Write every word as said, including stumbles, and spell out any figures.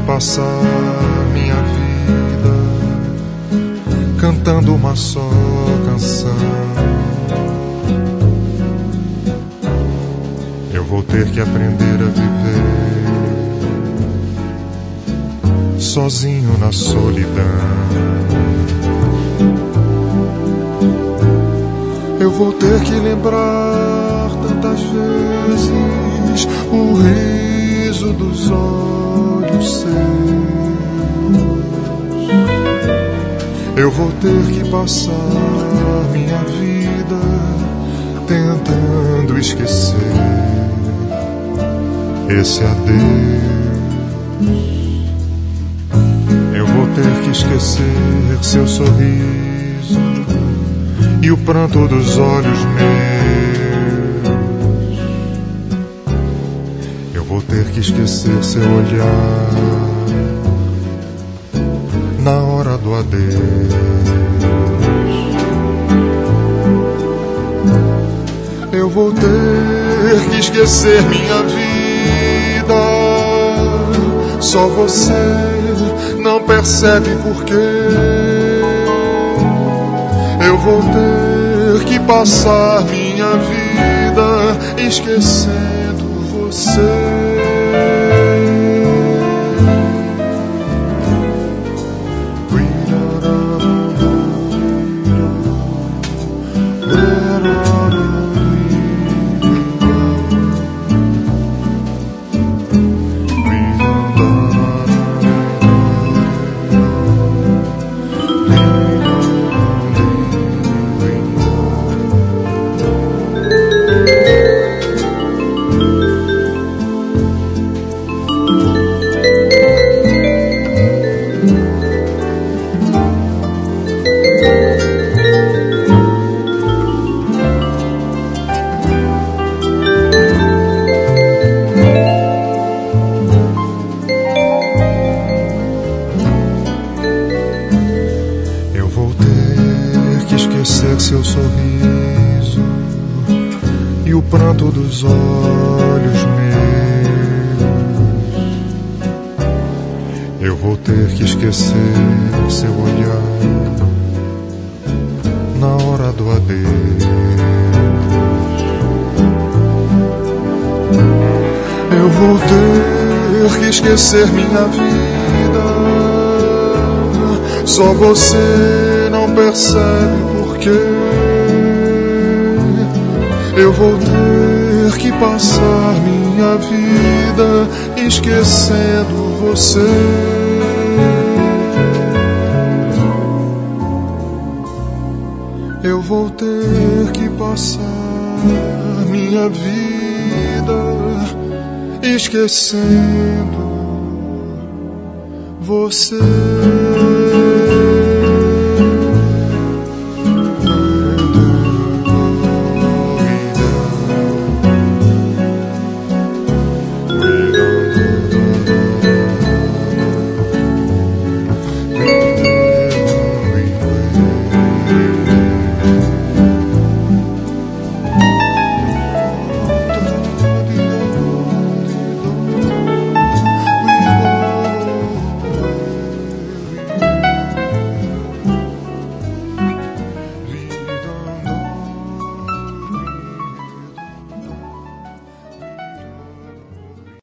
passar minha vida cantando uma só canção. Eu vou ter que aprender a viver sozinho na solidão. Eu vou ter que lembrar tantas vezes o riso dos olhos seus. Eu vou ter que passar minha vida tentando esquecer esse adeus. Eu vou ter que esquecer seu sorriso e o pranto dos olhos meus. Eu vou ter que esquecer seu olhar na hora do adeus. Eu vou ter que esquecer minha vida. Só você não percebe por quê. Eu vou ter que passar minha vida esquecendo você. Seu sorriso e o pranto dos olhos meus. Eu vou ter que esquecer seu olhar na hora do adeus. Eu vou ter que esquecer minha vida. Só você não percebe por quê. Eu vou ter que passar minha vida esquecendo você. Eu vou ter que passar minha vida esquecendo você.